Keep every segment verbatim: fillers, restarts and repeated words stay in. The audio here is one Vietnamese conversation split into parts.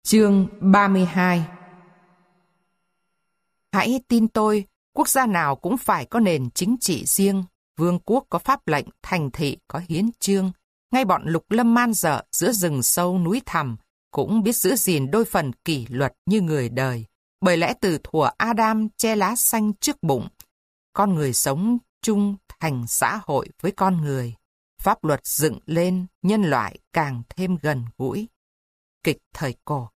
Chương ba mươi hai. Hãy tin tôi, quốc gia nào cũng phải có nền chính trị riêng, vương quốc có pháp lệnh, thành thị có hiến chương. Ngay bọn lục lâm man dợ giữa rừng sâu núi thẳm cũng biết giữ gìn đôi phần kỷ luật như người đời. Bởi lẽ từ thuở Adam che lá xanh trước bụng, con người sống chung thành xã hội với con người. Pháp luật dựng lên, nhân loại càng thêm gần gũi. Kịch thời cổ.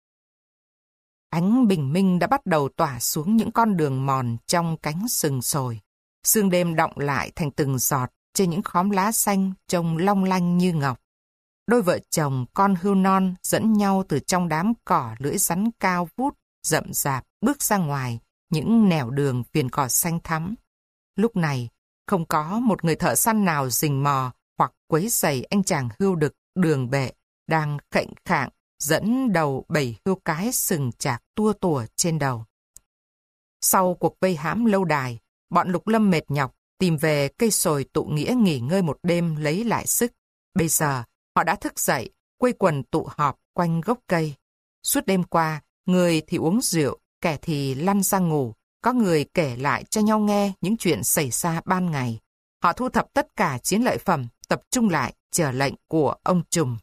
Ánh bình minh đã bắt đầu tỏa xuống những con đường mòn trong cánh sừng sồi. Sương đêm đọng lại thành từng giọt trên những khóm lá xanh trông long lanh như ngọc. Đôi vợ chồng con hươu non dẫn nhau từ trong đám cỏ lưỡi rắn cao vút, rậm rạp bước ra ngoài những nẻo đường viền cỏ xanh thắm. Lúc này, không có một người thợ săn nào rình mò hoặc quấy rầy anh chàng hươu đực đường bệ đang khệnh khạng dẫn đầu bầy hươu cái sừng chạc tua tủa trên đầu. Sau cuộc vây hãm lâu đài, bọn lục lâm mệt nhọc tìm về cây sồi tụ nghĩa nghỉ ngơi một đêm lấy lại sức. Bây giờ, họ đã thức dậy, quây quần tụ họp quanh gốc cây. Suốt đêm qua, người thì uống rượu, kẻ thì lăn ra ngủ, có người kể lại cho nhau nghe những chuyện xảy ra ban ngày. Họ thu thập tất cả chiến lợi phẩm, tập trung lại chờ lệnh của ông trùm.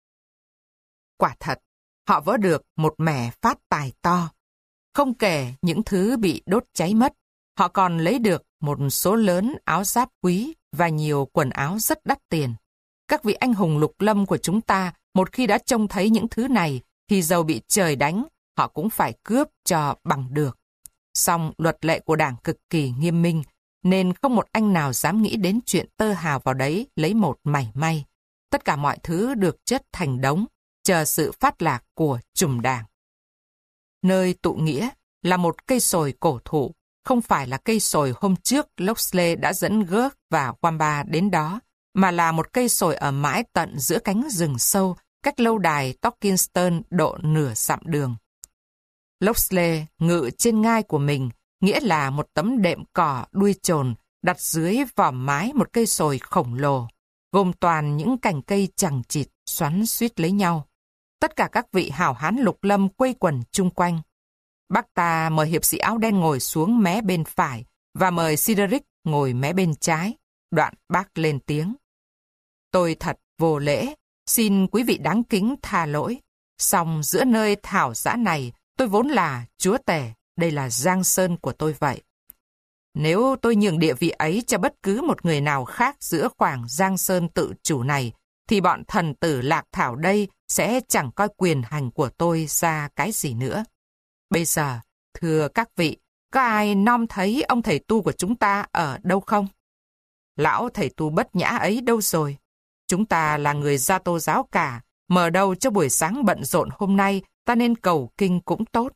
Quả thật, họ vỡ được một mẻ phát tài to. Không kể những thứ bị đốt cháy mất, họ còn lấy được một số lớn áo giáp quý và nhiều quần áo rất đắt tiền. Các vị anh hùng lục lâm của chúng ta, một khi đã trông thấy những thứ này, thì dầu bị trời đánh, họ cũng phải cướp cho bằng được. Song luật lệ của đảng cực kỳ nghiêm minh, nên không một anh nào dám nghĩ đến chuyện tơ hào vào đấy lấy một mảy may. Tất cả mọi thứ được chất thành đống, chờ sự phát lạc của trùm đảng. Nơi tụ nghĩa là một cây sồi cổ thụ, không phải là cây sồi hôm trước Loxley đã dẫn Gurk và Wamba đến đó, mà là một cây sồi ở mãi tận giữa cánh rừng sâu, cách lâu đài Torquilstone độ nửa dặm đường. Loxley ngự trên ngai của mình, nghĩa là một tấm đệm cỏ đuôi chồn đặt dưới vòm mái một cây sồi khổng lồ, gồm toàn những cành cây chằng chịt xoắn xuýt lấy nhau. Tất cả các vị hảo hán lục lâm quây quần chung quanh. Bác ta mời hiệp sĩ áo đen ngồi xuống mé bên phải và mời Cedric ngồi mé bên trái. Đoạn bác lên tiếng. Tôi thật vô lễ, xin quý vị đáng kính tha lỗi. Song giữa nơi thảo dã này, tôi vốn là chúa tể, đây là giang sơn của tôi vậy. Nếu tôi nhường địa vị ấy cho bất cứ một người nào khác giữa khoảng giang sơn tự chủ này, thì bọn thần tử lạc thảo đây sẽ chẳng coi quyền hành của tôi ra cái gì nữa. Bây giờ, thưa các vị, có ai nom thấy ông thầy tu của chúng ta ở đâu không? Lão thầy tu bất nhã ấy đâu rồi? Chúng ta là người Gia Tô giáo cả, mở đầu cho buổi sáng bận rộn hôm nay, ta nên cầu kinh cũng tốt.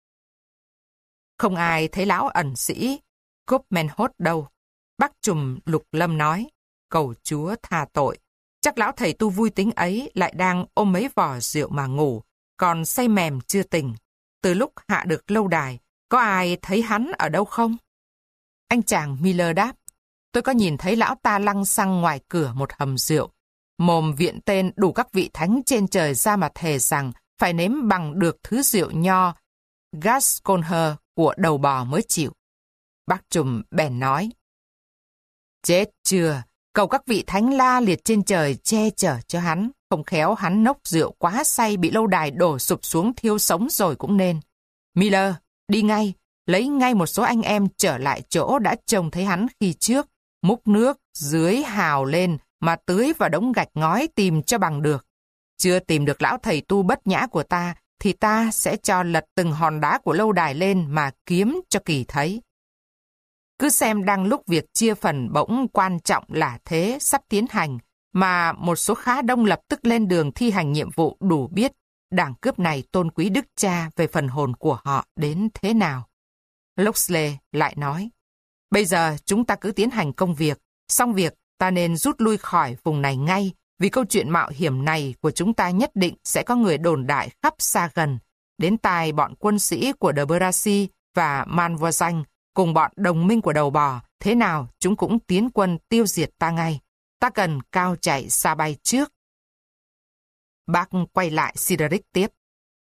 Không ai thấy lão ẩn sĩ Copmenhot đâu. Bác trùm lục lâm nói, cầu Chúa tha tội. Chắc lão thầy tu vui tính ấy lại đang ôm mấy vò rượu mà ngủ, còn say mềm chưa tỉnh. Từ lúc hạ được lâu đài, có ai thấy hắn ở đâu không? Anh chàng Miller đáp, tôi có nhìn thấy lão ta lăng xăng ngoài cửa một hầm rượu. Mồm viện tên đủ các vị thánh trên trời ra mà thề rằng phải nếm bằng được thứ rượu nho Gasconher của đầu bò mới chịu. Bác trùm bèn nói, chết chưa, cầu các vị thánh la liệt trên trời che chở cho hắn, không khéo hắn nốc rượu quá say bị lâu đài đổ sụp xuống thiêu sống rồi cũng nên. Miller, đi ngay, lấy ngay một số anh em trở lại chỗ đã trông thấy hắn khi trước, múc nước dưới hào lên mà tưới vào đống gạch ngói tìm cho bằng được. Chưa tìm được lão thầy tu bất nhã của ta, thì ta sẽ cho lật từng hòn đá của lâu đài lên mà kiếm cho kỳ thấy. Cứ xem đang lúc việc chia phần bỗng quan trọng là thế sắp tiến hành, mà một số khá đông lập tức lên đường thi hành nhiệm vụ đủ biết đảng cướp này tôn quý đức cha về phần hồn của họ đến thế nào. Loxley lại nói, bây giờ chúng ta cứ tiến hành công việc, xong việc ta nên rút lui khỏi vùng này ngay, vì câu chuyện mạo hiểm này của chúng ta nhất định sẽ có người đồn đại khắp xa gần, đến tai bọn quân sĩ của De Bracy và Manvoisin cùng bọn đồng minh của đầu bò, thế nào chúng cũng tiến quân tiêu diệt ta ngay. Ta cần cao chạy xa bay trước. Bác quay lại Cedric tiếp.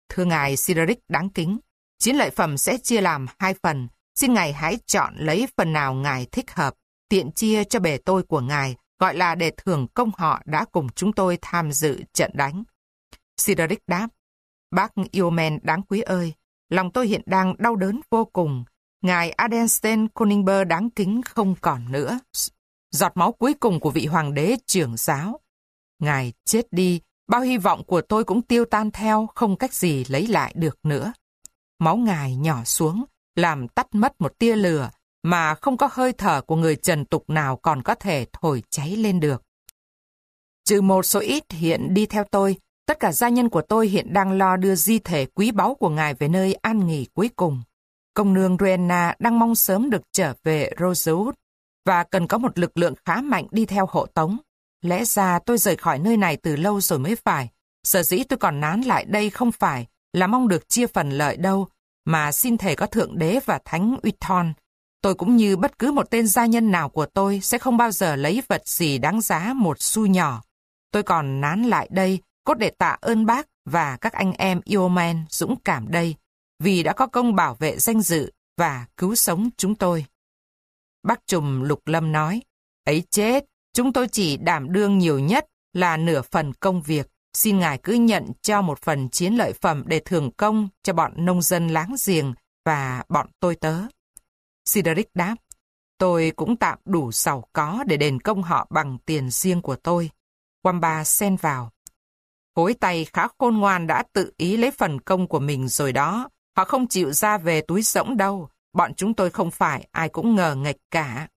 Thưa ngài Sideric đáng kính, chiến lợi phẩm sẽ chia làm hai phần. Xin ngài hãy chọn lấy phần nào ngài thích hợp, tiện chia cho bề tôi của ngài, gọi là để thưởng công họ đã cùng chúng tôi tham dự trận đánh. Sideric đáp, bác Eomen đáng quý ơi, lòng tôi hiện đang đau đớn vô cùng. Ngài Adelstein Koningber đáng kính không còn nữa. Giọt máu cuối cùng của vị hoàng đế trưởng giáo. Ngài chết đi, bao hy vọng của tôi cũng tiêu tan theo, không cách gì lấy lại được nữa. Máu ngài nhỏ xuống, làm tắt mất một tia lửa, mà không có hơi thở của người trần tục nào còn có thể thổi cháy lên được. Trừ một số ít hiện đi theo tôi, tất cả gia nhân của tôi hiện đang lo đưa di thể quý báu của ngài về nơi an nghỉ cuối cùng. Công nương Rowena đang mong sớm được trở về Rosewood và cần có một lực lượng khá mạnh đi theo hộ tống. Lẽ ra tôi rời khỏi nơi này từ lâu rồi mới phải. Sở dĩ tôi còn nán lại đây không phải là mong được chia phần lợi đâu, mà xin thề có Thượng Đế và Thánh Uithon. Tôi cũng như bất cứ một tên gia nhân nào của tôi sẽ không bao giờ lấy vật gì đáng giá một xu nhỏ. Tôi còn nán lại đây cốt để tạ ơn bác và các anh em Eomen dũng cảm đây, vì đã có công bảo vệ danh dự và cứu sống chúng tôi. Bác Trùm Lục Lâm nói, ấy chết, chúng tôi chỉ đảm đương nhiều nhất là nửa phần công việc. Xin ngài cứ nhận cho một phần chiến lợi phẩm để thưởng công cho bọn nông dân láng giềng và bọn tôi tớ. Sideric đáp, tôi cũng tạm đủ giàu có để đền công họ bằng tiền riêng của tôi. Wamba xen vào. Khối tay khá khôn ngoan đã tự ý lấy phần công của mình rồi đó. Họ không chịu ra về túi rỗng đâu. Bọn chúng tôi không phải ai cũng ngờ nghệch cả.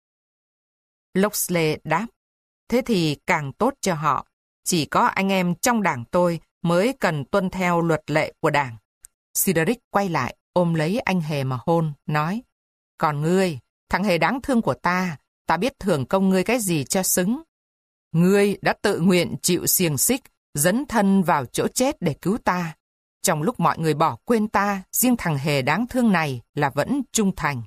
Locksley đáp, thế thì càng tốt cho họ. Chỉ có anh em trong đảng tôi mới cần tuân theo luật lệ của đảng. Sideric quay lại, ôm lấy anh Hề mà hôn, nói, còn ngươi, thằng Hề đáng thương của ta, ta biết thưởng công ngươi cái gì cho xứng. Ngươi đã tự nguyện chịu xiềng xích, dấn thân vào chỗ chết để cứu ta. Trong lúc mọi người bỏ quên ta, riêng thằng Hề đáng thương này là vẫn trung thành.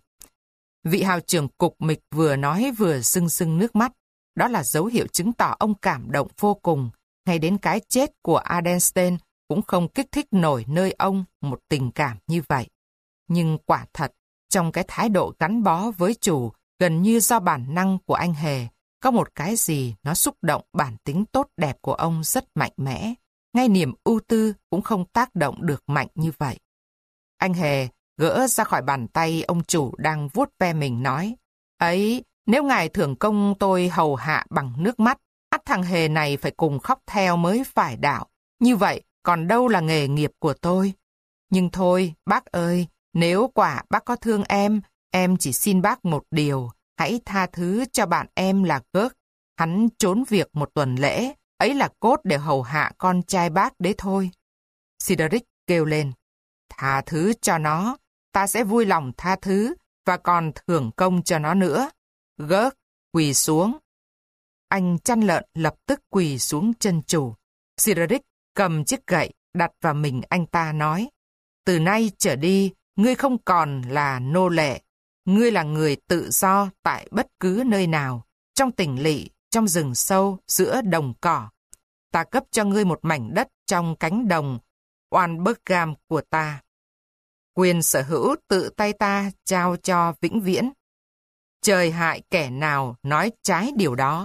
Vị hào trưởng cục mịch vừa nói vừa rưng rưng nước mắt. Đó là dấu hiệu chứng tỏ ông cảm động vô cùng. Ngay đến cái chết của Adelstein cũng không kích thích nổi nơi ông một tình cảm như vậy. Nhưng quả thật, trong cái thái độ gắn bó với chủ gần như do bản năng của anh Hề, có một cái gì nó xúc động bản tính tốt đẹp của ông rất mạnh mẽ. Ngay niềm ưu tư cũng không tác động được mạnh như vậy. Anh Hề gỡ ra khỏi bàn tay ông chủ đang vuốt ve mình nói, ấy, nếu ngài thưởng công tôi hầu hạ bằng nước mắt, ắt thằng Hề này phải cùng khóc theo mới phải đạo. Như vậy, còn đâu là nghề nghiệp của tôi. Nhưng thôi, bác ơi, nếu quả bác có thương em, em chỉ xin bác một điều, hãy tha thứ cho bạn em là Gớt. Hắn trốn việc một tuần lễ, ấy là cốt để hầu hạ con trai bác đấy thôi. Sideric kêu lên, tha thứ cho nó, ta sẽ vui lòng tha thứ, và còn thưởng công cho nó nữa. Gớt, quỳ xuống. Anh chăn lợn lập tức quỳ xuống chân chủ. Sideric cầm chiếc gậy đặt vào mình anh ta nói, từ nay trở đi, ngươi không còn là nô lệ. Ngươi là người tự do tại bất cứ nơi nào, trong tỉnh lỵ, trong rừng sâu, giữa đồng cỏ. Ta cấp cho ngươi một mảnh đất trong cánh đồng Oanbergham của ta. Quyền sở hữu tự tay ta trao cho vĩnh viễn. Trời hại kẻ nào nói trái điều đó.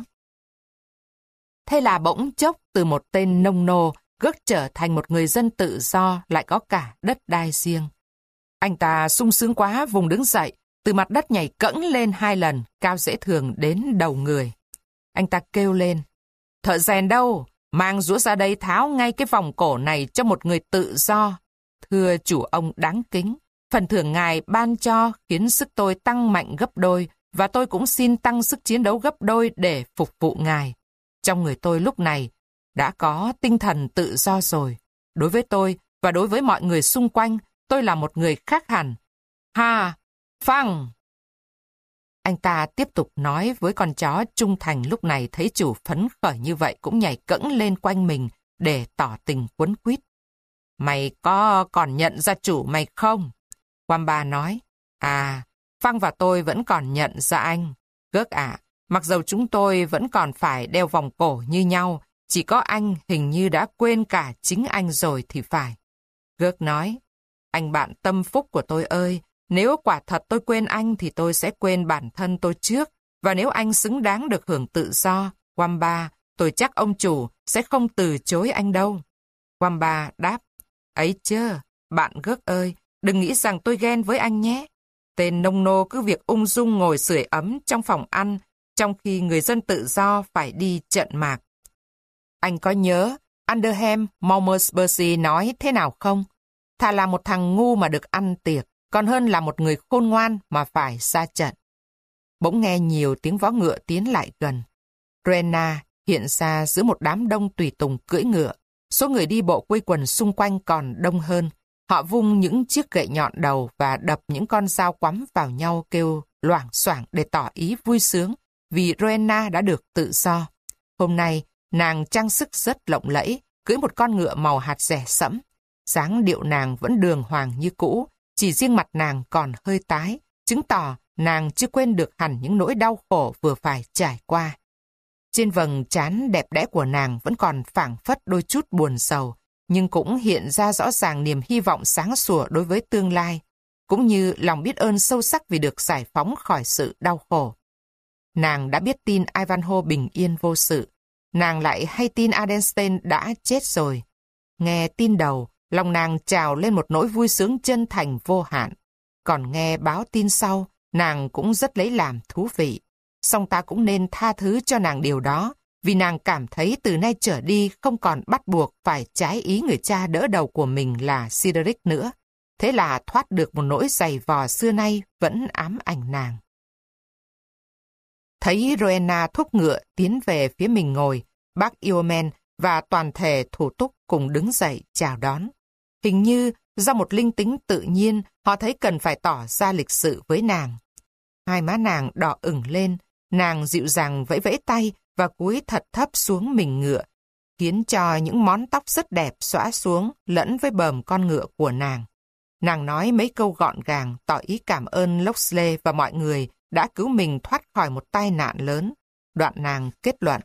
Thế là bỗng chốc từ một tên nông nô, Gớt trở thành một người dân tự do lại có cả đất đai riêng. Anh ta sung sướng quá vùng đứng dậy, từ mặt đất nhảy cẫng lên hai lần, cao dễ thường đến đầu người. Anh ta kêu lên, thợ rèn đâu, mang rũa ra đây tháo ngay cái vòng cổ này cho một người tự do. Thưa chủ ông đáng kính, phần thưởng ngài ban cho khiến sức tôi tăng mạnh gấp đôi, và tôi cũng xin tăng sức chiến đấu gấp đôi để phục vụ ngài. Trong người tôi lúc này đã có tinh thần tự do rồi. Đối với tôi và đối với mọi người xung quanh, tôi là một người khác hẳn. Ha! Phăng! Anh ta tiếp tục nói với con chó trung thành lúc này thấy chủ phấn khởi như vậy cũng nhảy cẫng lên quanh mình để tỏ tình quấn quýt. Mày có còn nhận ra chủ mày không? Wamba nói, à, Phăng và tôi vẫn còn nhận ra anh. Gớt ạ, mặc dầu chúng tôi vẫn còn phải đeo vòng cổ như nhau, chỉ có anh hình như đã quên cả chính anh rồi thì phải. Gớt nói, anh bạn tâm phúc của tôi ơi, nếu quả thật tôi quên anh thì tôi sẽ quên bản thân tôi trước, và nếu anh xứng đáng được hưởng tự do, Wamba, tôi chắc ông chủ sẽ không từ chối anh đâu. Wamba đáp, ấy chơ, bạn Gớt ơi, đừng nghĩ rằng tôi ghen với anh nhé. Tên nông nô cứ việc ung dung ngồi sưởi ấm trong phòng ăn, trong khi người dân tự do phải đi trận mạc. Anh có nhớ Underham Malmesbury nói thế nào không? Thà là một thằng ngu mà được ăn tiệc, còn hơn là một người khôn ngoan mà phải ra trận. Bỗng nghe nhiều tiếng vó ngựa tiến lại gần. Rowena hiện ra giữa một đám đông tùy tùng cưỡi ngựa. Số người đi bộ quây quần xung quanh còn đông hơn. Họ vung những chiếc gậy nhọn đầu và đập những con dao quắm vào nhau kêu loảng xoảng để tỏ ý vui sướng vì Rowena đã được tự do. Hôm nay, nàng trang sức rất lộng lẫy, cưỡi một con ngựa màu hạt rẻ sẫm. Dáng điệu nàng vẫn đường hoàng như cũ, chỉ riêng mặt nàng còn hơi tái, chứng tỏ nàng chưa quên được hẳn những nỗi đau khổ vừa phải trải qua. Trên vầng trán đẹp đẽ của nàng vẫn còn phảng phất đôi chút buồn sầu, nhưng cũng hiện ra rõ ràng niềm hy vọng sáng sủa đối với tương lai, cũng như lòng biết ơn sâu sắc vì được giải phóng khỏi sự đau khổ. Nàng đã biết tin Ivanhoe bình yên vô sự, nàng lại hay tin Adenstein đã chết rồi. Nghe tin đầu, lòng nàng trào lên một nỗi vui sướng chân thành vô hạn. Còn nghe báo tin sau, nàng cũng rất lấy làm thú vị. Song ta cũng nên tha thứ cho nàng điều đó, vì nàng cảm thấy từ nay trở đi không còn bắt buộc phải trái ý người cha đỡ đầu của mình là Cedric nữa. Thế là thoát được một nỗi giày vò xưa nay vẫn ám ảnh nàng. Thấy Rowena thúc ngựa tiến về phía mình ngồi, bác Eomen và toàn thể thủ túc cùng đứng dậy chào đón. Hình như do một linh tính tự nhiên, họ thấy cần phải tỏ ra lịch sự với nàng. Hai má nàng đỏ ửng lên, nàng dịu dàng vẫy vẫy tay và cúi thật thấp xuống mình ngựa, khiến cho những món tóc rất đẹp xõa xuống lẫn với bờm con ngựa của nàng. Nàng nói mấy câu gọn gàng tỏ ý cảm ơn Locksley và mọi người đã cứu mình thoát khỏi một tai nạn lớn. Đoạn nàng kết luận.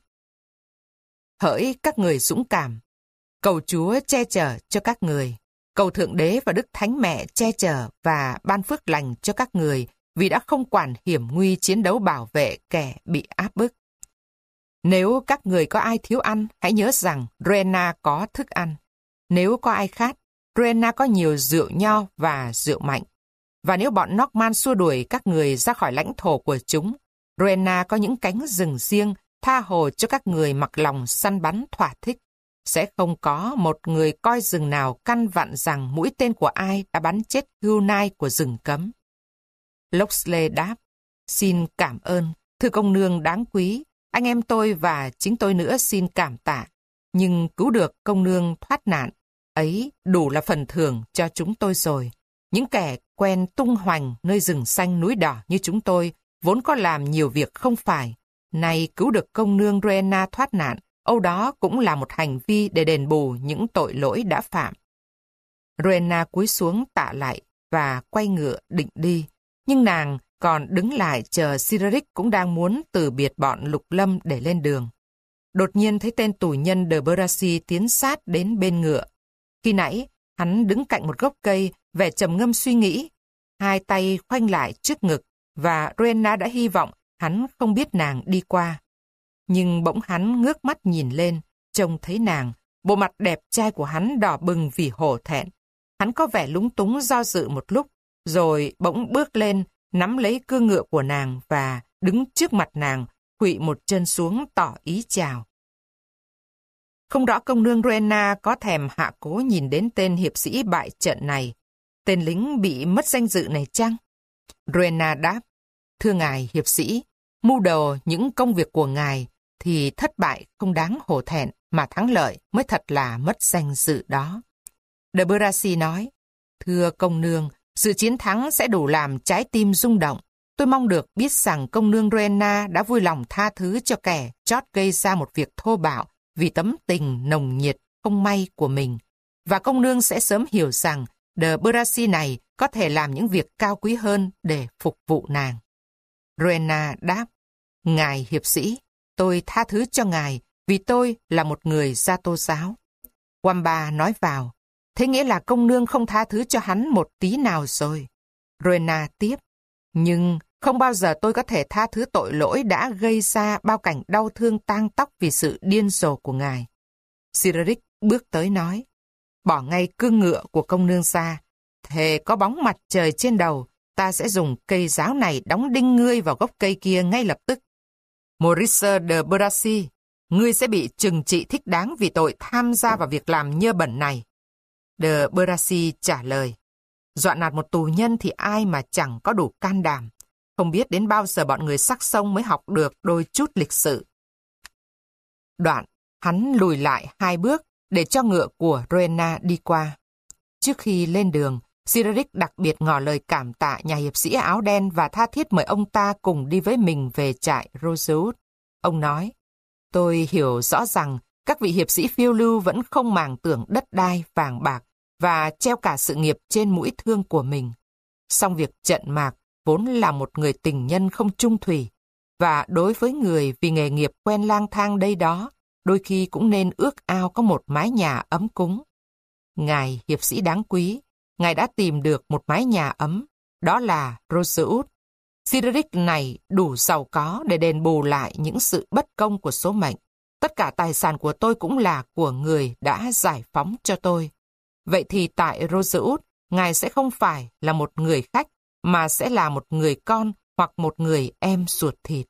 Hỡi các người dũng cảm, cầu Chúa che chở cho các người, cầu Thượng Đế và Đức Thánh Mẹ che chở và ban phước lành cho các người vì đã không quản hiểm nguy chiến đấu bảo vệ kẻ bị áp bức. Nếu các người có ai thiếu ăn, hãy nhớ rằng Rowena có thức ăn. Nếu có ai khát, Rowena có nhiều rượu nho và rượu mạnh. Và nếu bọn Norman xua đuổi các người ra khỏi lãnh thổ của chúng, Rowena có những cánh rừng riêng tha hồ cho các người mặc lòng săn bắn thỏa thích. Sẽ không có một người coi rừng nào căn vặn rằng mũi tên của ai đã bắn chết hươu nai của rừng cấm. Locksley đáp, xin cảm ơn, thưa công nương đáng quý, anh em tôi và chính tôi nữa xin cảm tạ. Nhưng cứu được công nương thoát nạn, ấy đủ là phần thưởng cho chúng tôi rồi. Những kẻ quen tung hoành nơi rừng xanh núi đỏ như chúng tôi, vốn có làm nhiều việc không phải. Nay cứu được công nương Rowena thoát nạn, âu đó cũng là một hành vi để đền bù những tội lỗi đã phạm. Rowena cúi xuống tạ lại và quay ngựa định đi. Nhưng nàng còn đứng lại chờ Cedric cũng đang muốn từ biệt bọn Lục Lâm để lên đường. Đột nhiên thấy tên tù nhân de Bracy tiến sát đến bên ngựa. Khi nãy, hắn đứng cạnh một gốc cây, vẻ trầm ngâm suy nghĩ. Hai tay khoanh lại trước ngực, và Rowena đã hy vọng hắn không biết nàng đi qua. Nhưng bỗng hắn ngước mắt nhìn lên, trông thấy nàng, bộ mặt đẹp trai của hắn đỏ bừng vì hổ thẹn. Hắn có vẻ lúng túng do dự một lúc, rồi bỗng bước lên, nắm lấy cương ngựa của nàng và đứng trước mặt nàng, khuỵu một chân xuống tỏ ý chào. Không rõ công nương Rowena có thèm hạ cố nhìn đến tên hiệp sĩ bại trận này. Tên lính bị mất danh dự này chăng? Rowena đáp, thưa ngài hiệp sĩ, mưu đồ những công việc của ngài thì thất bại không đáng hổ thẹn, mà thắng lợi mới thật là mất danh dự đó. De Bracy nói, thưa công nương, sự chiến thắng sẽ đủ làm trái tim rung động. Tôi mong được biết rằng công nương Rowena đã vui lòng tha thứ cho kẻ chót gây ra một việc thô bạo vì tấm tình nồng nhiệt không may của mình. Và công nương sẽ sớm hiểu rằng De Bracy này có thể làm những việc cao quý hơn để phục vụ nàng. Rowena đáp, ngài hiệp sĩ, tôi tha thứ cho ngài vì tôi là một người Gia Tô giáo. Wamba nói vào, Thế nghĩa là công nương không tha thứ cho hắn một tí nào rồi. Rowena tiếp. Nhưng không bao giờ tôi có thể tha thứ tội lỗi đã gây ra bao cảnh đau thương tang tóc vì sự điên rồ của ngài. Cedric bước tới nói. Bỏ ngay cương ngựa của công nương ra. Thề có bóng mặt trời trên đầu, ta sẽ dùng cây giáo này đóng đinh ngươi vào gốc cây kia ngay lập tức. Maurice de Bracy, ngươi sẽ bị trừng trị thích đáng vì tội tham gia vào việc làm nhơ bẩn này. De Bracy trả lời. Dọa nạt một tù nhân thì ai mà chẳng có đủ can đảm. Không biết đến bao giờ bọn người sắc sông mới học được đôi chút lịch sự. Đoạn, hắn lùi lại hai bước để cho ngựa của Rowena đi qua. Trước khi lên đường, Cedric đặc biệt ngỏ lời cảm tạ nhà hiệp sĩ áo đen và tha thiết mời ông ta cùng đi với mình về trại Rosewood. Ông nói, tôi hiểu rõ rằng các vị hiệp sĩ phiêu lưu vẫn không màng tưởng đất đai, vàng bạc và treo cả sự nghiệp trên mũi thương của mình. Song việc trận mạc vốn là một người tình nhân không chung thủy, và đối với người vì nghề nghiệp quen lang thang đây đó, đôi khi cũng nên ước ao có một mái nhà ấm cúng. Ngài hiệp sĩ đáng quý, ngài đã tìm được một mái nhà ấm, đó là Rosewood. Cedric này đủ giàu có để đền bù lại những sự bất công của số mệnh. Tất cả tài sản của tôi cũng là của người đã giải phóng cho tôi. Vậy thì tại Rosewood, ngài sẽ không phải là một người khách, mà sẽ là một người con hoặc một người em ruột thịt.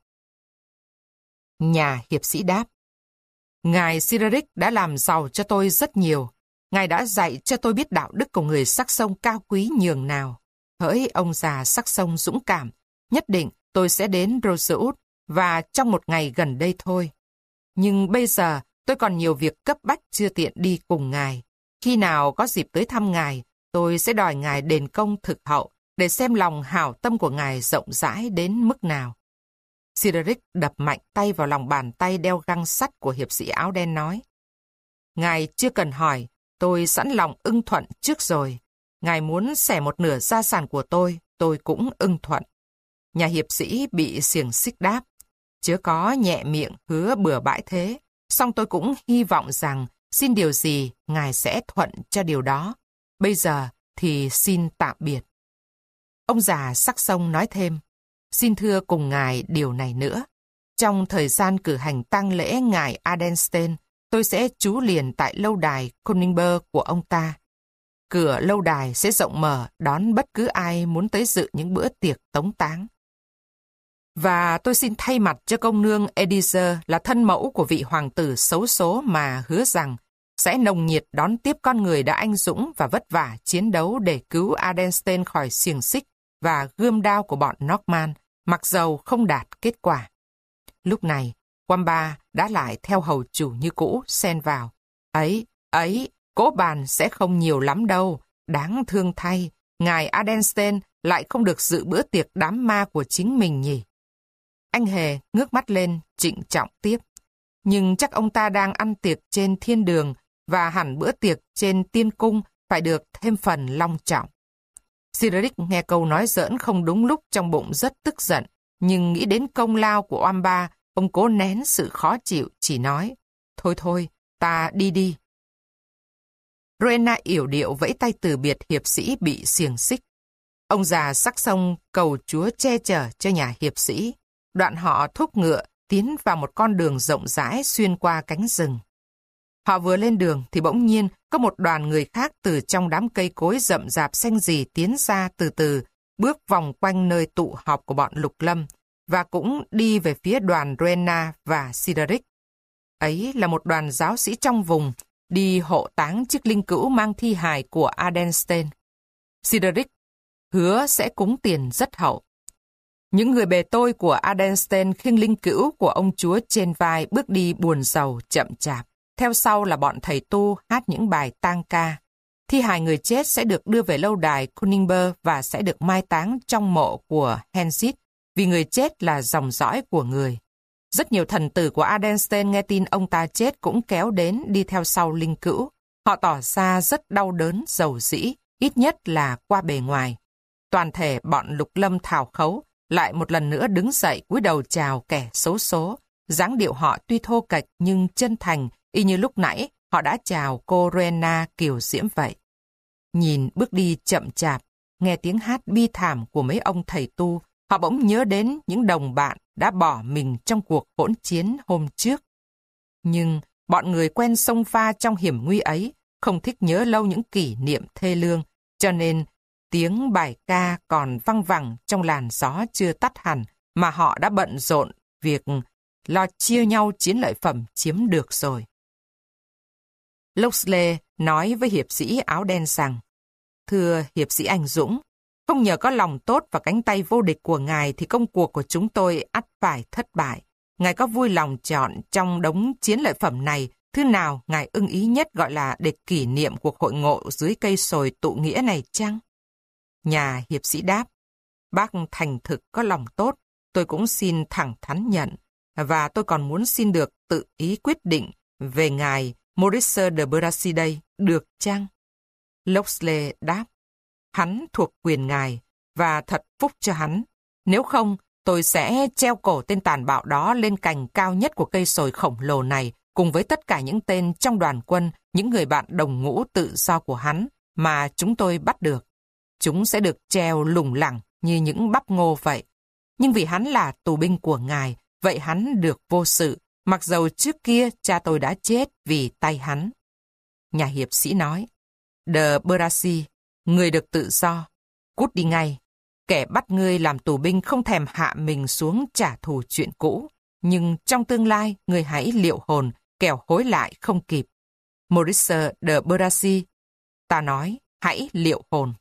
Nhà hiệp sĩ đáp. Ngài Cedric đã làm giàu cho tôi rất nhiều. Ngài đã dạy cho tôi biết đạo đức của người sắc sông cao quý nhường nào. Hỡi ông già sắc sông dũng cảm, nhất định tôi sẽ đến Rosewood và trong một ngày gần đây thôi. Nhưng bây giờ tôi còn nhiều việc cấp bách chưa tiện đi cùng ngài. Khi nào có dịp tới thăm ngài, tôi sẽ đòi ngài đền công thực hậu để xem lòng hảo tâm của ngài rộng rãi đến mức nào. Cedric đập mạnh tay vào lòng bàn tay đeo găng sắt của hiệp sĩ áo đen nói. Ngài chưa cần hỏi, tôi sẵn lòng ưng thuận trước rồi. Ngài muốn xẻ một nửa gia sản của tôi, tôi cũng ưng thuận. Nhà hiệp sĩ bị xiềng xích đáp. Chớ có nhẹ miệng hứa bừa bãi thế, song tôi cũng hy vọng rằng xin điều gì ngài sẽ thuận cho điều đó. Bây giờ thì xin tạm biệt. Ông già sắc sông nói thêm. Xin thưa cùng ngài điều này nữa. Trong thời gian cử hành tang lễ ngài Adenstein, tôi sẽ trú liền tại lâu đài Koningberg của ông ta. Cửa lâu đài sẽ rộng mở đón bất cứ ai muốn tới dự những bữa tiệc tống táng. Và tôi xin thay mặt cho công nương Edizer là thân mẫu của vị hoàng tử xấu số mà hứa rằng sẽ nồng nhiệt đón tiếp con người đã anh dũng và vất vả chiến đấu để cứu Adenstein khỏi xiềng xích và gươm đao của bọn Norman, mặc dầu không đạt kết quả. Lúc này, Wamba đã lại theo hầu chủ như cũ, xen vào. Ấy, ấy, cỗ bàn sẽ không nhiều lắm đâu, đáng thương thay, ngài Adenstein lại không được dự bữa tiệc đám ma của chính mình nhỉ. Anh Hề ngước mắt lên, trịnh trọng tiếp. Nhưng chắc ông ta đang ăn tiệc trên thiên đường và hẳn bữa tiệc trên tiên cung phải được thêm phần long trọng. Cedric nghe câu nói giỡn không đúng lúc trong bụng rất tức giận, nhưng nghĩ đến công lao của Wamba, ông cố nén sự khó chịu, chỉ nói, thôi thôi, ta đi đi. Rowena yểu điệu vẫy tay từ biệt hiệp sĩ bị xiềng xích. Ông già sắc sông cầu Chúa che chở cho nhà hiệp sĩ. Đoạn họ thúc ngựa tiến vào một con đường rộng rãi xuyên qua cánh rừng. Họ vừa lên đường thì bỗng nhiên có một đoàn người khác từ trong đám cây cối rậm rạp xanh rì tiến ra từ từ, bước vòng quanh nơi tụ họp của bọn Lục Lâm, và cũng đi về phía đoàn Rowena và Cedric. Ấy là một đoàn giáo sĩ trong vùng, đi hộ táng chiếc linh cữu mang thi hài của Adenstein. Cedric hứa sẽ cúng tiền rất hậu. Những người bề tôi của Adenstein khiêng linh cữu của ông chúa trên vai bước đi buồn rầu chậm chạp. Theo sau là bọn thầy tu hát những bài tang ca. Thi hài người chết sẽ được đưa về lâu đài Koningberg và sẽ được mai táng trong mộ của Hensit, vì người chết là dòng dõi của người. Rất nhiều thần tử của Adenstein nghe tin ông ta chết cũng kéo đến đi theo sau linh cữu. Họ tỏ ra rất đau đớn, dầu dĩ, ít nhất là qua bề ngoài. Toàn thể bọn Lục Lâm thảo khấu lại một lần nữa đứng dậy cúi đầu chào kẻ xấu số. Dáng điệu họ tuy thô kệch nhưng chân thành, y như lúc nãy họ đã chào cô Rowena kiều diễm vậy. Nhìn bước đi chậm chạp, nghe tiếng hát bi thảm của mấy ông thầy tu, họ bỗng nhớ đến những đồng bạn đã bỏ mình trong cuộc hỗn chiến hôm trước. Nhưng bọn người quen xông pha trong hiểm nguy ấy không thích nhớ lâu những kỷ niệm thê lương, cho nên tiếng bài ca còn văng vẳng trong làn gió chưa tắt hẳn mà họ đã bận rộn việc lo chia nhau chiến lợi phẩm chiếm được rồi. Loxley nói với hiệp sĩ áo đen rằng, thưa hiệp sĩ anh dũng, không nhờ có lòng tốt và cánh tay vô địch của ngài thì công cuộc của chúng tôi ắt phải thất bại. Ngài có vui lòng chọn trong đống chiến lợi phẩm này thứ nào ngài ưng ý nhất gọi là để kỷ niệm cuộc hội ngộ dưới cây sồi tụ nghĩa này chăng? Nhà hiệp sĩ đáp, bác thành thực có lòng tốt, tôi cũng xin thẳng thắn nhận, và tôi còn muốn xin được tự ý quyết định về ngài Maurice de Bracy đây, được chăng? Loxley đáp, hắn thuộc quyền ngài, và thật phúc cho hắn. Nếu không, tôi sẽ treo cổ tên tàn bạo đó lên cành cao nhất của cây sồi khổng lồ này, cùng với tất cả những tên trong đoàn quân, những người bạn đồng ngũ tự do của hắn mà chúng tôi bắt được. Chúng sẽ được treo lủng lẳng như những bắp ngô vậy. Nhưng vì hắn là tù binh của ngài, vậy hắn được vô sự, mặc dầu trước kia cha tôi đã chết vì tay hắn. Nhà hiệp sĩ nói, De Bracy, người được tự do, cút đi ngay. Kẻ bắt ngươi làm tù binh không thèm hạ mình xuống trả thù chuyện cũ, nhưng trong tương lai ngươi hãy liệu hồn, kẻo hối lại không kịp. Maurice de Bracy, ta nói, hãy liệu hồn.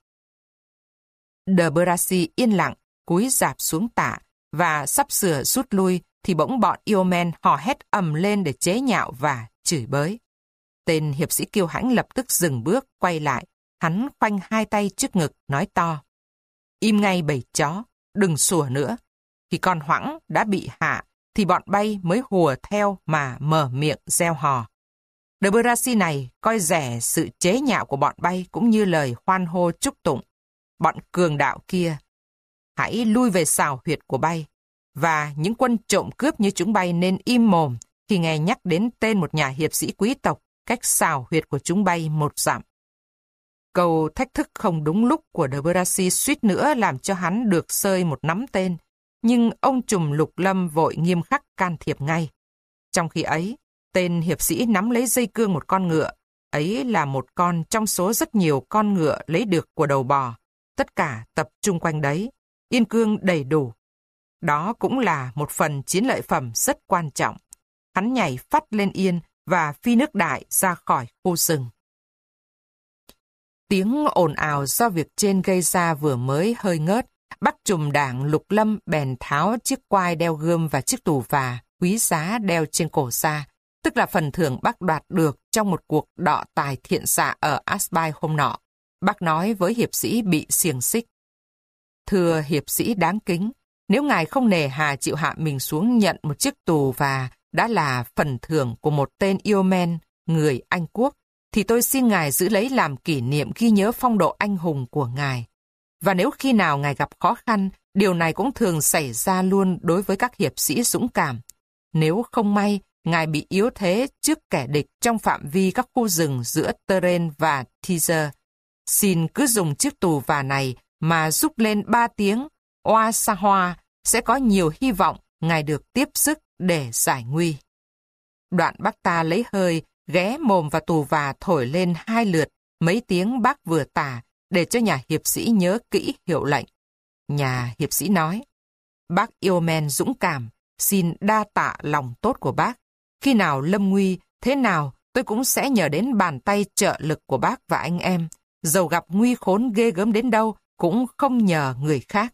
De Bracy yên lặng, cúi rạp xuống tạ, và sắp sửa rút lui, thì bỗng bọn Yeoman hò hét ầm lên để chế nhạo và chửi bới. Tên hiệp sĩ kiêu hãnh lập tức dừng bước, quay lại. Hắn khoanh hai tay trước ngực, nói to. Im ngay bầy chó, đừng sủa nữa. Khi con Hoãng đã bị hạ, thì bọn bay mới hùa theo mà mở miệng reo hò. De Bracy này coi rẻ sự chế nhạo của bọn bay cũng như lời hoan hô chúc tụng. Bọn cường đạo kia, hãy lui về xào huyệt của bay. Và những quân trộm cướp như chúng bay nên im mồm khi nghe nhắc đến tên một nhà hiệp sĩ quý tộc cách xào huyệt của chúng bay một dặm. Câu thách thức không đúng lúc của De Bracy suýt nữa làm cho hắn được sơi một nắm tên, nhưng ông trùm Lục Lâm vội nghiêm khắc can thiệp ngay. Trong khi ấy, tên hiệp sĩ nắm lấy dây cương một con ngựa, ấy là một con trong số rất nhiều con ngựa lấy được của đầu bò, tất cả tập trung quanh đấy, yên cương đầy đủ. Đó cũng là một phần chiến lợi phẩm rất quan trọng. Hắn nhảy phắt lên yên và phi nước đại ra khỏi khu rừng. Tiếng ồn ào do việc trên gây ra vừa mới hơi ngớt, bác trùm đảng Lục Lâm bèn tháo chiếc quai đeo gươm và chiếc tù và quý giá đeo trên cổ ra, tức là phần thưởng bác đoạt được trong một cuộc đọ tài thiện xạ ở Asby hôm nọ. Bác nói với hiệp sĩ bị xiềng xích. Thưa hiệp sĩ đáng kính, nếu ngài không nề hà chịu hạ mình xuống nhận một chiếc tù và đã là phần thưởng của một tên Yeoman, người Anh Quốc, thì tôi xin ngài giữ lấy làm kỷ niệm ghi nhớ phong độ anh hùng của ngài. Và nếu khi nào ngài gặp khó khăn, điều này cũng thường xảy ra luôn đối với các hiệp sĩ dũng cảm. Nếu không may, ngài bị yếu thế trước kẻ địch trong phạm vi các khu rừng giữa Terren và Teaser, xin cứ dùng chiếc tù và này mà rúc lên ba tiếng, oa sa hoa, sẽ có nhiều hy vọng ngài được tiếp sức để giải nguy. Đoạn bác ta lấy hơi, ghé mồm và tù và thổi lên hai lượt, mấy tiếng bác vừa tả, để cho nhà hiệp sĩ nhớ kỹ hiệu lệnh. Nhà hiệp sĩ nói, bác Yeoman dũng cảm, xin đa tạ lòng tốt của bác. Khi nào lâm nguy, thế nào tôi cũng sẽ nhờ đến bàn tay trợ lực của bác và anh em. Dầu gặp nguy khốn ghê gớm đến đâu, cũng không nhờ người khác.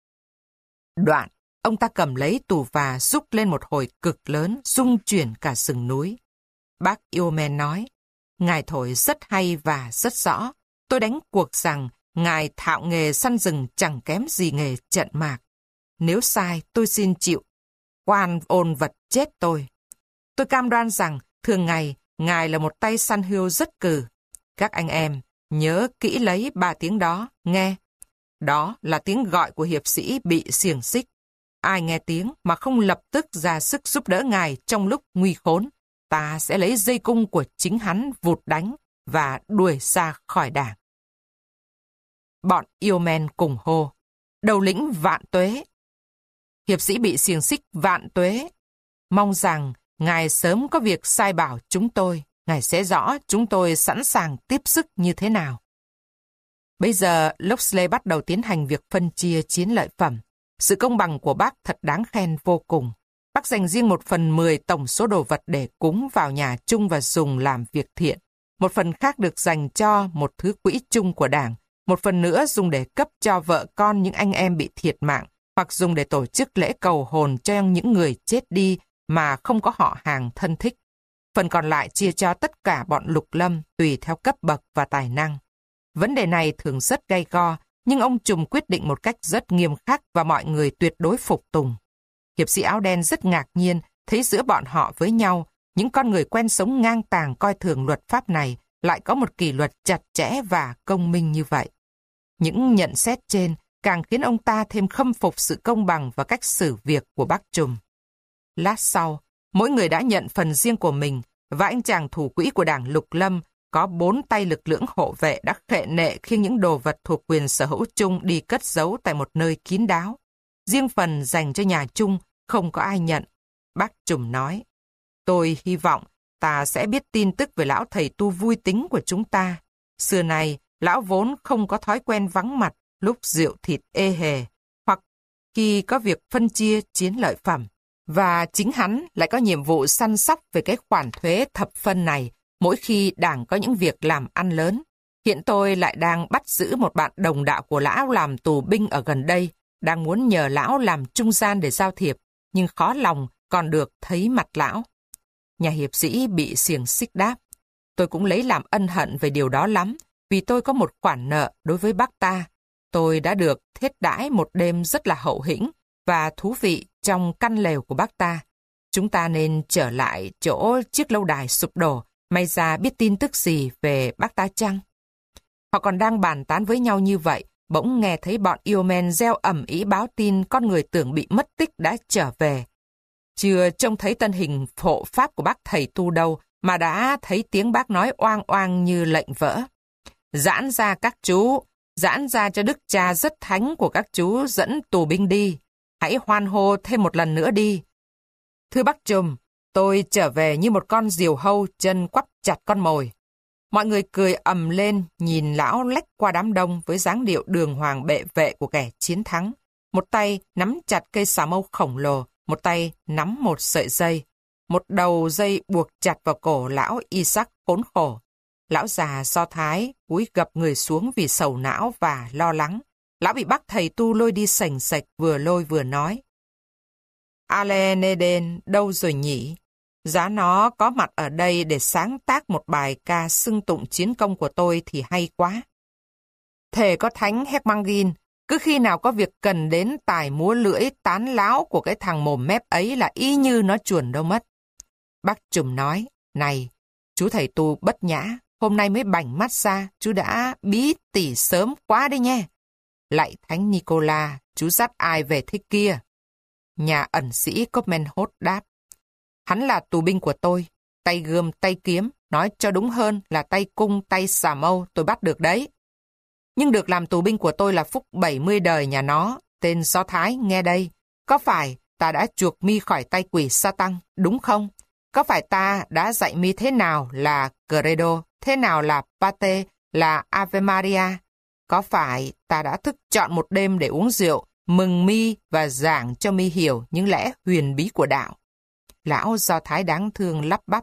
Đoạn, ông ta cầm lấy tù và rúc lên một hồi cực lớn, rung chuyển cả sừng núi. Bác Yeoman nói, ngài thổi rất hay và rất rõ. Tôi đánh cuộc rằng ngài thạo nghề săn rừng chẳng kém gì nghề trận mạc. Nếu sai, tôi xin chịu quan ôn vật chết tôi. Tôi cam đoan rằng thường ngày ngài là một tay săn hươu rất cừ. Các anh em nhớ kỹ lấy ba tiếng đó, nghe. Đó là tiếng gọi của hiệp sĩ bị xiềng xích. Ai nghe tiếng mà không lập tức ra sức giúp đỡ ngài trong lúc nguy khốn, ta sẽ lấy dây cung của chính hắn vụt đánh và đuổi ra khỏi đảng. bọn yêu men cùng hô. Đầu lĩnh vạn tuế. Hiệp sĩ bị xiềng xích vạn tuế. Mong rằng Ngài sớm có việc sai bảo chúng tôi. Ngài sẽ rõ chúng tôi sẵn sàng tiếp sức như thế nào. Bây giờ, Locksley bắt đầu tiến hành việc phân chia chiến lợi phẩm. Sự công bằng của bác thật đáng khen vô cùng. Bác dành riêng một phần mười tổng số đồ vật để cúng vào nhà chung và dùng làm việc thiện. Một phần khác được dành cho một thứ quỹ chung của Đảng. Một phần nữa dùng để cấp cho vợ con những anh em bị thiệt mạng, hoặc dùng để tổ chức lễ cầu hồn cho những người chết đi mà không có họ hàng thân thích. Phần còn lại chia cho tất cả bọn lục lâm tùy theo cấp bậc và tài năng. Vấn đề này thường rất gay go, nhưng ông Trùm quyết định một cách rất nghiêm khắc và mọi người tuyệt đối phục tùng. Hiệp sĩ áo đen rất ngạc nhiên thấy giữa bọn họ với nhau, những con người quen sống ngang tàng coi thường luật pháp này lại có một kỷ luật chặt chẽ và công minh như vậy. Những nhận xét trên càng khiến ông ta thêm khâm phục sự công bằng và cách xử việc của bác Trùm. Lát sau, mỗi người đã nhận phần riêng của mình và anh chàng thủ quỹ của Đảng Lục Lâm có bốn tay lực lưỡng hộ vệ đã khệ nệ khiêng những đồ vật thuộc quyền sở hữu chung đi cất giấu tại một nơi kín đáo. Riêng phần dành cho nhà chung không có ai nhận. Bác Trùm nói, tôi hy vọng ta sẽ biết tin tức về lão thầy tu vui tính của chúng ta. Xưa này, lão vốn không có thói quen vắng mặt lúc rượu thịt ê hề, hoặc khi có việc phân chia chiến lợi phẩm. Và chính hắn lại có nhiệm vụ săn sóc về cái khoản thuế thập phân này mỗi khi Đảng có những việc làm ăn lớn. Hiện tôi lại đang bắt giữ một bạn đồng đạo của lão làm tù binh ở gần đây, đang muốn nhờ lão làm trung gian để giao thiệp, nhưng khó lòng còn được thấy mặt lão. Nhà hiệp sĩ bị xiềng xích đáp, tôi cũng lấy làm ân hận về điều đó lắm, vì tôi có một khoản nợ đối với bác ta. Tôi đã được thiết đãi một đêm rất là hậu hĩnh và thú vị trong căn lều của bác ta. Chúng ta nên trở lại chỗ chiếc lâu đài sụp đổ, may ra biết tin tức gì về bác ta chăng? Họ còn đang bàn tán với nhau như vậy, bỗng nghe thấy bọn yêu men reo ầm ĩ báo tin con người tưởng bị mất tích đã trở về. Chưa trông thấy tân hình hộ pháp của bác thầy tu đâu, mà đã thấy tiếng bác nói oang oang như lệnh vỡ. Giãn ra các chú, giãn ra cho đức cha rất thánh của các chú dẫn tù binh đi. Hãy hoan hô thêm một lần nữa đi. Thưa bác Trùm, tôi trở về như một con diều hâu chân quắp chặt con mồi. Mọi người cười ầm lên nhìn lão lách qua đám đông với dáng điệu đường hoàng bệ vệ của kẻ chiến thắng. Một tay nắm chặt cây xà mâu khổng lồ, một tay nắm một sợi dây. Một đầu dây buộc chặt vào cổ lão Isaac khốn khổ. Lão già Do Thái cúi gập người xuống vì sầu não và lo lắng. Lão bị bác thầy tu lôi đi sành sạch vừa lôi vừa nói. Aleneden đâu rồi nhỉ? Giá nó có mặt ở đây để sáng tác một bài ca xưng tụng chiến công của tôi thì hay quá. Thề có thánh Hecmangin, cứ khi nào có việc cần đến tài múa lưỡi tán láo của cái thằng mồm mép ấy là y như nó chuồn đâu mất. Bác Trùm nói, này, chú thầy tu bất nhã, hôm nay mới bảnh mắt ra, chú đã bí tỉ sớm quá đấy nhé. Lạy thánh Nicola, chú dắt ai về thế kia? Nhà ẩn sĩ Copenhagen đáp, hắn là tù binh của tôi, tay gươm tay kiếm, nói cho đúng hơn là tay cung tay xà mâu tôi bắt được đấy. Nhưng được làm tù binh của tôi là phúc bảy mươi đời nhà nó, tên Do Thái nghe đây. Có phải ta đã chuộc mi khỏi tay quỷ Satan, đúng không? Có phải ta đã dạy mi thế nào là Credo, thế nào là Pate, là Ave Maria? Có phải ta đã thức chọn một đêm để uống rượu, mừng mi và giảng cho mi hiểu những lẽ huyền bí của đạo? Lão Do Thái đáng thương lắp bắp.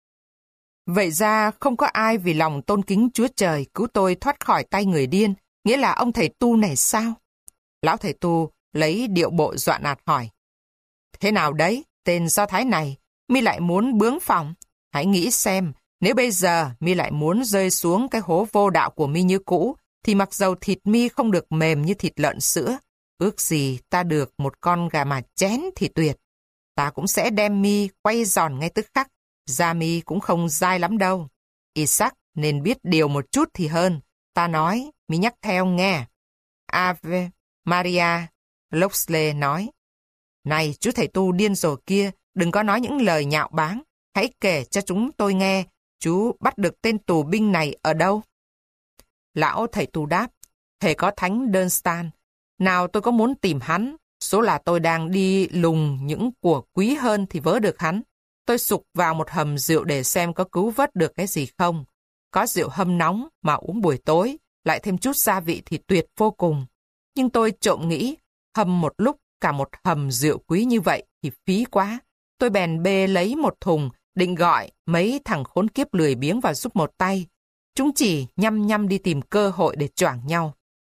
Vậy ra không có ai vì lòng tôn kính Chúa Trời cứu tôi thoát khỏi tay người điên, nghĩa là ông thầy tu này sao? Lão thầy tu lấy điệu bộ dọa nạt hỏi. Thế nào đấy, tên Do Thái này, mi lại muốn bướng phỏng? Hãy nghĩ xem, nếu bây giờ mi lại muốn rơi xuống cái hố vô đạo của mi như cũ, thì mặc dầu thịt mi không được mềm như thịt lợn sữa, ước gì ta được một con gà mà chén thì tuyệt. Ta cũng sẽ đem mi quay giòn ngay tức khắc, da mi cũng không dai lắm đâu. Isaac nên biết điều một chút thì hơn. Ta nói, mi nhắc theo nghe. Ave Maria, Locksley nói. Này, chú thầy tu điên rồ kia, đừng có nói những lời nhạo báng. Hãy kể cho chúng tôi nghe, chú bắt được tên tù binh này ở đâu? Lão thầy tu đáp, Thề có thánh Dunstan. Nào tôi có muốn tìm hắn, số là tôi đang đi lùng những của quý hơn thì vớ được hắn. Tôi sục vào một hầm rượu để xem có cứu vớt được cái gì không. Có rượu hâm nóng mà uống buổi tối, lại thêm chút gia vị thì tuyệt vô cùng. Nhưng tôi trộm nghĩ, hầm một lúc cả một hầm rượu quý như vậy thì phí quá. Tôi bèn bê lấy một thùng, định gọi mấy thằng khốn kiếp lười biếng vào giúp một tay. Chúng chỉ nhăm nhăm đi tìm cơ hội để choảng nhau.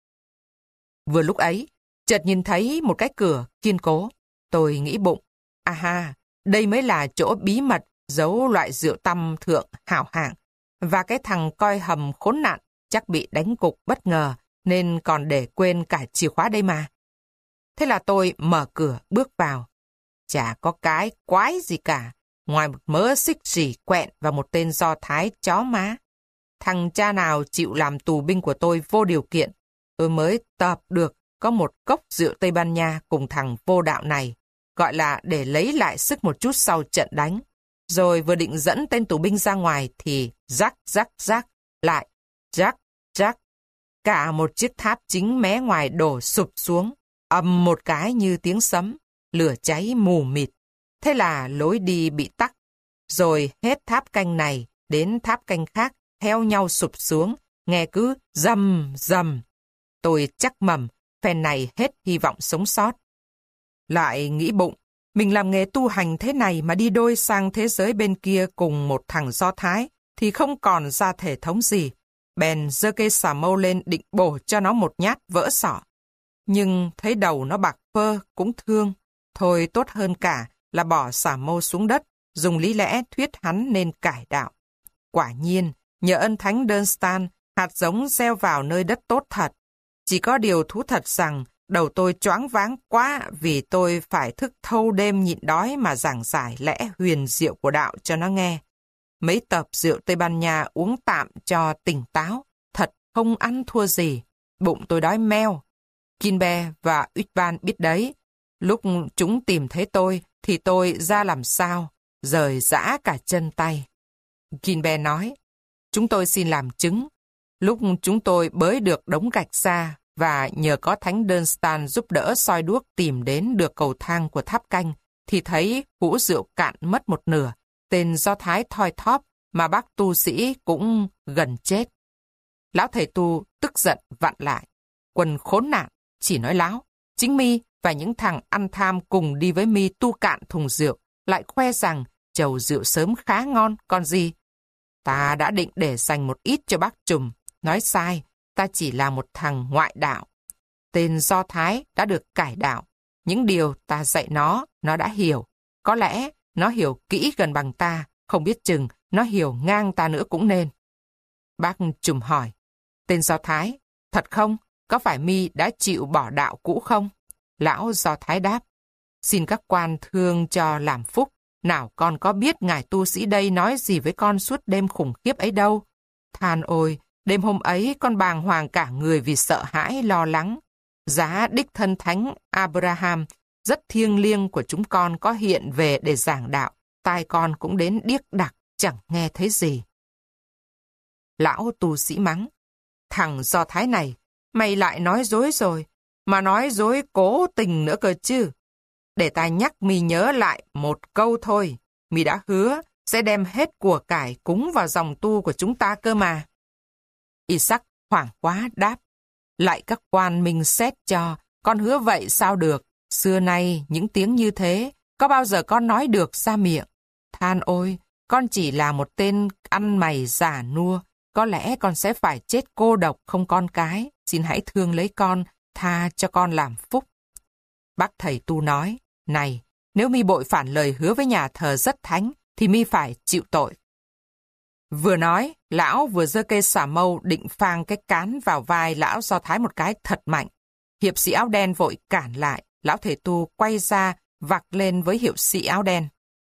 Vừa lúc ấy, chợt nhìn thấy một cái cửa kiên cố. Tôi nghĩ bụng, à ha, đây mới là chỗ bí mật giấu loại rượu tăm thượng hảo hạng. Và cái thằng coi hầm khốn nạn chắc bị đánh cục bất ngờ nên còn để quên cả chìa khóa đây mà. Thế là tôi mở cửa bước vào. Chả có cái quái gì cả, ngoài một mớ xích xỉ quẹn và một tên Do Thái chó má. Thằng cha nào chịu làm tù binh của tôi vô điều kiện, tôi mới tập được có một cốc rượu Tây Ban Nha cùng thằng vô đạo này, gọi là để lấy lại sức một chút sau trận đánh. Rồi vừa định dẫn tên tù binh ra ngoài thì rắc rắc rắc, lại rắc rắc. Cả một chiếc tháp chính mé ngoài đổ sụp xuống, ầm một cái như tiếng sấm, lửa cháy mù mịt. Thế là lối đi bị tắc. Rồi hết tháp canh này đến tháp canh khác theo nhau sụp xuống, nghe cứ rầm rầm. Tôi chắc mầm, phen này hết hy vọng sống sót. Lại nghĩ bụng, mình làm nghề tu hành thế này mà đi đôi sang thế giới bên kia cùng một thằng Do Thái thì không còn ra thể thống gì. Bèn giơ cây xà mâu lên định bổ cho nó một nhát vỡ sọ. Nhưng thấy đầu nó bạc phơ cũng thương. Thôi tốt hơn cả là bỏ xà mâu xuống đất, dùng lý lẽ thuyết hắn nên cải đạo. Quả nhiên, nhờ ân thánh Dunstan, hạt giống gieo vào nơi đất tốt thật. Chỉ có điều thú thật rằng đầu tôi choáng váng quá vì tôi phải thức thâu đêm nhịn đói mà giảng giải lẽ huyền diệu của đạo cho nó nghe. Mấy tập rượu Tây Ban Nha uống tạm cho tỉnh táo, thật không ăn thua gì. Bụng tôi đói meo. Kinbe và Uitvan biết đấy. Lúc chúng tìm thấy tôi thì tôi ra làm sao, rời rã cả chân tay. Kinbe nói, chúng tôi xin làm chứng. Lúc chúng tôi bới được đống gạch ra và nhờ có thánh Dunstan giúp đỡ soi đuốc tìm đến được cầu thang của tháp canh, thì thấy hũ rượu cạn mất một nửa. Tên Do Thái thoi thóp mà bác tu sĩ cũng gần chết. Lão thầy tu tức giận vặn lại. Quần khốn nạn, chỉ nói láo. Chính mi và những thằng ăn tham cùng đi với mi tu cạn thùng rượu, lại khoe rằng chầu rượu sớm khá ngon, còn gì. Ta đã định để dành một ít cho bác Trùm. Nói sai, ta chỉ là một thằng ngoại đạo. Tên Do Thái đã được cải đạo. Những điều ta dạy nó, nó đã hiểu. Có lẽ nó hiểu kỹ gần bằng ta, không biết chừng nó hiểu ngang ta nữa cũng nên. Bác Trùm hỏi, tên Do Thái, thật không? Có phải mi đã chịu bỏ đạo cũ không? Lão Do Thái đáp, xin các quan thương cho làm phúc. Nào con có biết ngài tu sĩ đây nói gì với con suốt đêm khủng khiếp ấy đâu. Than ôi, đêm hôm ấy con bàng hoàng cả người vì sợ hãi lo lắng. Giá đích thân thánh Abraham, rất thiêng liêng của chúng con có hiện về để giảng đạo. Tai con cũng đến điếc đặc, chẳng nghe thấy gì. Lão tu sĩ mắng, thằng Do Thái này, mày lại nói dối rồi, mà nói dối cố tình nữa cơ chứ. Để ta nhắc mi nhớ lại một câu thôi, mi đã hứa sẽ đem hết của cải cúng vào dòng tu của chúng ta cơ mà. Isaac hoảng quá đáp, lại các quan minh xét cho, con hứa vậy sao được, xưa nay những tiếng như thế, có bao giờ con nói được ra miệng. Than ôi, con chỉ là một tên ăn mày giả nua, có lẽ con sẽ phải chết cô độc không con cái, xin hãy thương lấy con, tha cho con làm phúc. Bác thầy tu nói, này, nếu mi bội phản lời hứa với nhà thờ rất thánh, thì mi phải chịu tội. Vừa nói, lão vừa giơ cây xả mâu định phang cái cán vào vai lão Do Thái một cái thật mạnh. Hiệp sĩ áo đen vội cản lại, lão thầy tu quay ra, vặc lên với hiệp sĩ áo đen.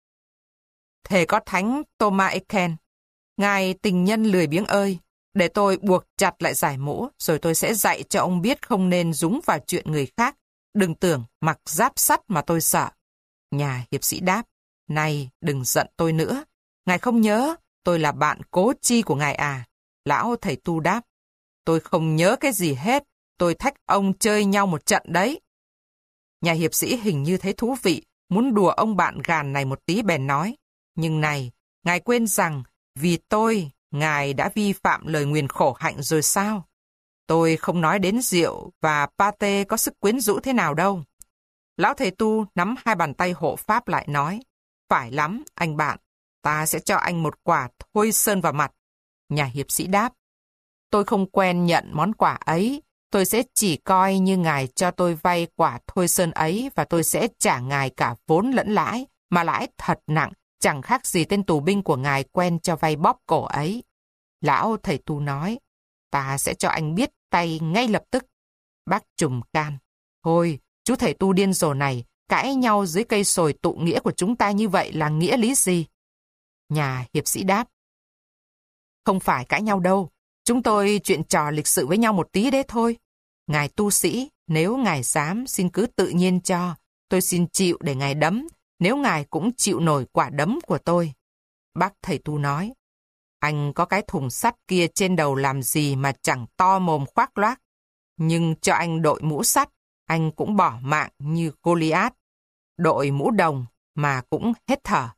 Thề có thánh Thomas Eken, ngài tình nhân lười biếng ơi, để tôi buộc chặt lại giải mũ, rồi tôi sẽ dạy cho ông biết không nên dúng vào chuyện người khác. Đừng tưởng mặc giáp sắt mà tôi sợ. Nhà hiệp sĩ đáp, này đừng giận tôi nữa. Ngài không nhớ, tôi là bạn cố chi của ngài à? Lão thầy tu đáp, tôi không nhớ cái gì hết. Tôi thách ông chơi nhau một trận đấy. Nhà hiệp sĩ hình như thấy thú vị, muốn đùa ông bạn gàn này một tí bèn nói. Nhưng này, ngài quên rằng, vì tôi, ngài đã vi phạm lời nguyền khổ hạnh rồi sao? Tôi không nói đến rượu và pate có sức quyến rũ thế nào đâu. Lão thầy tu nắm hai bàn tay hộ pháp lại nói. Phải lắm, anh bạn, ta sẽ cho anh một quả thôi sơn vào mặt. Nhà hiệp sĩ đáp. Tôi không quen nhận món quà ấy. Tôi sẽ chỉ coi như ngài cho tôi vay quả thôi sơn ấy và tôi sẽ trả ngài cả vốn lẫn lãi, mà lãi thật nặng, chẳng khác gì tên tù binh của ngài quen cho vay bóp cổ ấy. Lão thầy tu nói, ta sẽ cho anh biết tay ngay lập tức. Bác trùm can. Thôi, chú thầy tu điên rồ này, cãi nhau dưới cây sồi tụ nghĩa của chúng ta như vậy là nghĩa lý gì? Nhà hiệp sĩ đáp. Không phải cãi nhau đâu. Chúng tôi chuyện trò lịch sự với nhau một tí đấy thôi. Ngài tu sĩ, nếu ngài dám, xin cứ tự nhiên cho. Tôi xin chịu để ngài đấm, nếu ngài cũng chịu nổi quả đấm của tôi. Bác thầy tu nói, anh có cái thùng sắt kia trên đầu làm gì mà chẳng to mồm khoác loác. Nhưng cho anh đội mũ sắt, anh cũng bỏ mạng như Goliath. Đội mũ đồng mà cũng hết thở.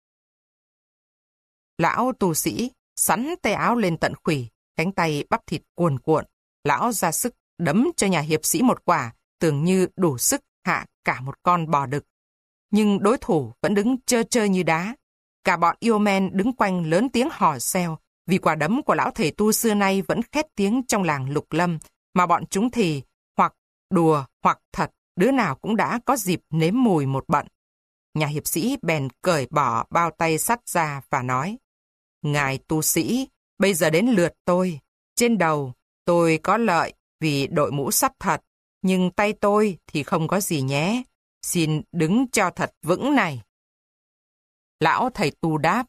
Lão tu sĩ sắn tay áo lên tận khuỷu, cánh tay bắp thịt cuồn cuộn. Lão ra sức đấm cho nhà hiệp sĩ một quả, tưởng như đủ sức hạ cả một con bò đực. Nhưng đối thủ vẫn đứng trơ trơ như đá. Cả bọn yêu men đứng quanh lớn tiếng hò reo, vì quả đấm của lão thầy tu xưa nay vẫn khét tiếng trong làng Lục Lâm, mà bọn chúng thì hoặc đùa hoặc thật, đứa nào cũng đã có dịp nếm mùi một bận. Nhà hiệp sĩ bèn cởi bỏ bao tay sắt ra và nói, ngài tu sĩ, bây giờ đến lượt tôi. Trên đầu tôi có lợi vì đội mũ sắt thật, nhưng tay tôi thì không có gì nhé. Xin đứng cho thật vững này. Lão thầy tu đáp.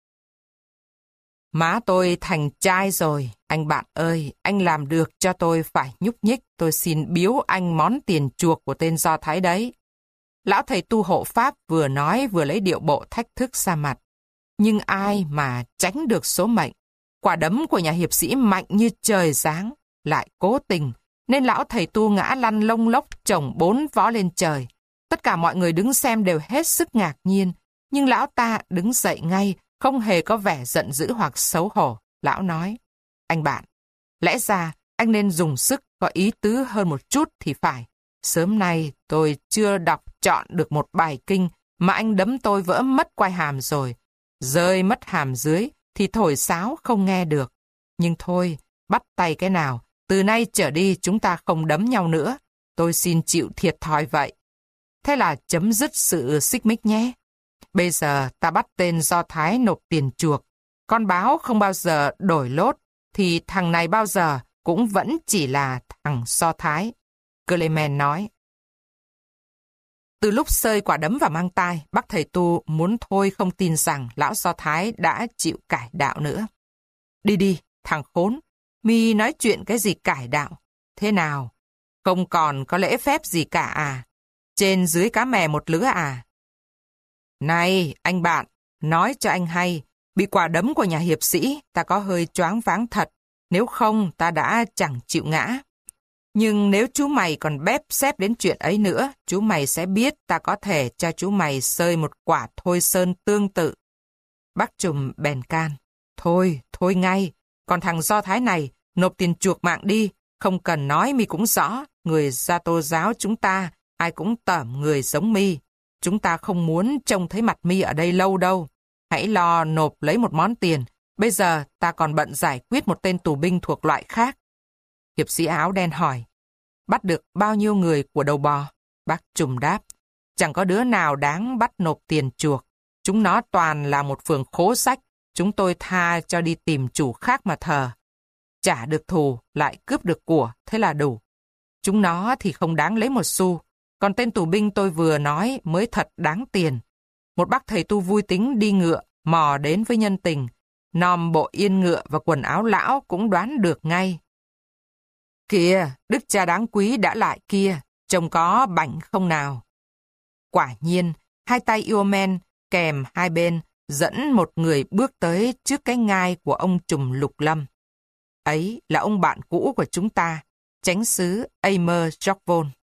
Má tôi thành trai rồi, anh bạn ơi, anh làm được cho tôi phải nhúc nhích, tôi xin biếu anh món tiền chuộc của tên Do Thái đấy. Lão thầy tu hộ pháp vừa nói vừa lấy điệu bộ thách thức ra mặt. Nhưng ai mà tránh được số mệnh, quả đấm của nhà hiệp sĩ mạnh như trời giáng, lại cố tình, nên lão thầy tu ngã lăn lông lốc chồng bốn vó lên trời. Tất cả mọi người đứng xem đều hết sức ngạc nhiên, nhưng lão ta đứng dậy ngay, không hề có vẻ giận dữ hoặc xấu hổ. Lão nói, anh bạn, lẽ ra anh nên dùng sức có ý tứ hơn một chút thì phải. Sớm nay tôi chưa đọc trọn được một bài kinh mà anh đấm tôi vỡ mất quai hàm rồi. Rơi mất hàm dưới thì thổi sáo không nghe được. Nhưng thôi, bắt tay cái nào, từ nay trở đi chúng ta không đấm nhau nữa. Tôi xin chịu thiệt thòi vậy. Thế là chấm dứt sự xích mích nhé. Bây giờ ta bắt tên Do Thái nộp tiền chuộc. Con báo không bao giờ đổi lốt, thì thằng này bao giờ cũng vẫn chỉ là thằng Do Thái. Clement nói. Từ lúc sơi quả đấm vào mang tai, bác thầy tu muốn thôi không tin rằng lão Do Thái đã chịu cải đạo nữa. Đi đi, thằng khốn, mi nói chuyện cái gì cải đạo? Thế nào? Không còn có lễ phép gì cả à? Trên dưới cá mè một lứa à? Này, anh bạn, nói cho anh hay, bị quả đấm của nhà hiệp sĩ, ta có hơi choáng váng thật, nếu không ta đã chẳng chịu ngã. Nhưng nếu chú mày còn bép xép đến chuyện ấy nữa, chú mày sẽ biết ta có thể cho chú mày sơi một quả thôi sơn tương tự. Bác trùm bèn can. Thôi, thôi ngay, còn thằng Do Thái này, nộp tiền chuộc mạng đi, không cần nói mi cũng rõ, người Gia Tô giáo chúng ta, ai cũng tởm người giống mi. Chúng ta không muốn trông thấy mặt mi ở đây lâu đâu. Hãy lo nộp lấy một món tiền. Bây giờ ta còn bận giải quyết một tên tù binh thuộc loại khác. Hiệp sĩ áo đen hỏi. Bắt được bao nhiêu người của đầu bò? Bác trùm đáp. Chẳng có đứa nào đáng bắt nộp tiền chuộc. Chúng nó toàn là một phường khố sách. Chúng tôi tha cho đi tìm chủ khác mà thờ. Trả được thù, lại cướp được của, thế là đủ. Chúng nó thì không đáng lấy một xu. Còn tên tù binh tôi vừa nói mới thật đáng tiền. Một bác thầy tu vui tính đi ngựa, mò đến với nhân tình. Nòm bộ yên ngựa và quần áo lão cũng đoán được ngay. Kìa, đức cha đáng quý đã lại kia, trông có bảnh không nào. Quả nhiên, hai tay yêu men kèm hai bên dẫn một người bước tới trước cái ngai của ông trùm Lục Lâm. Ấy là ông bạn cũ của chúng ta, chánh xứ Eimer Jokvon.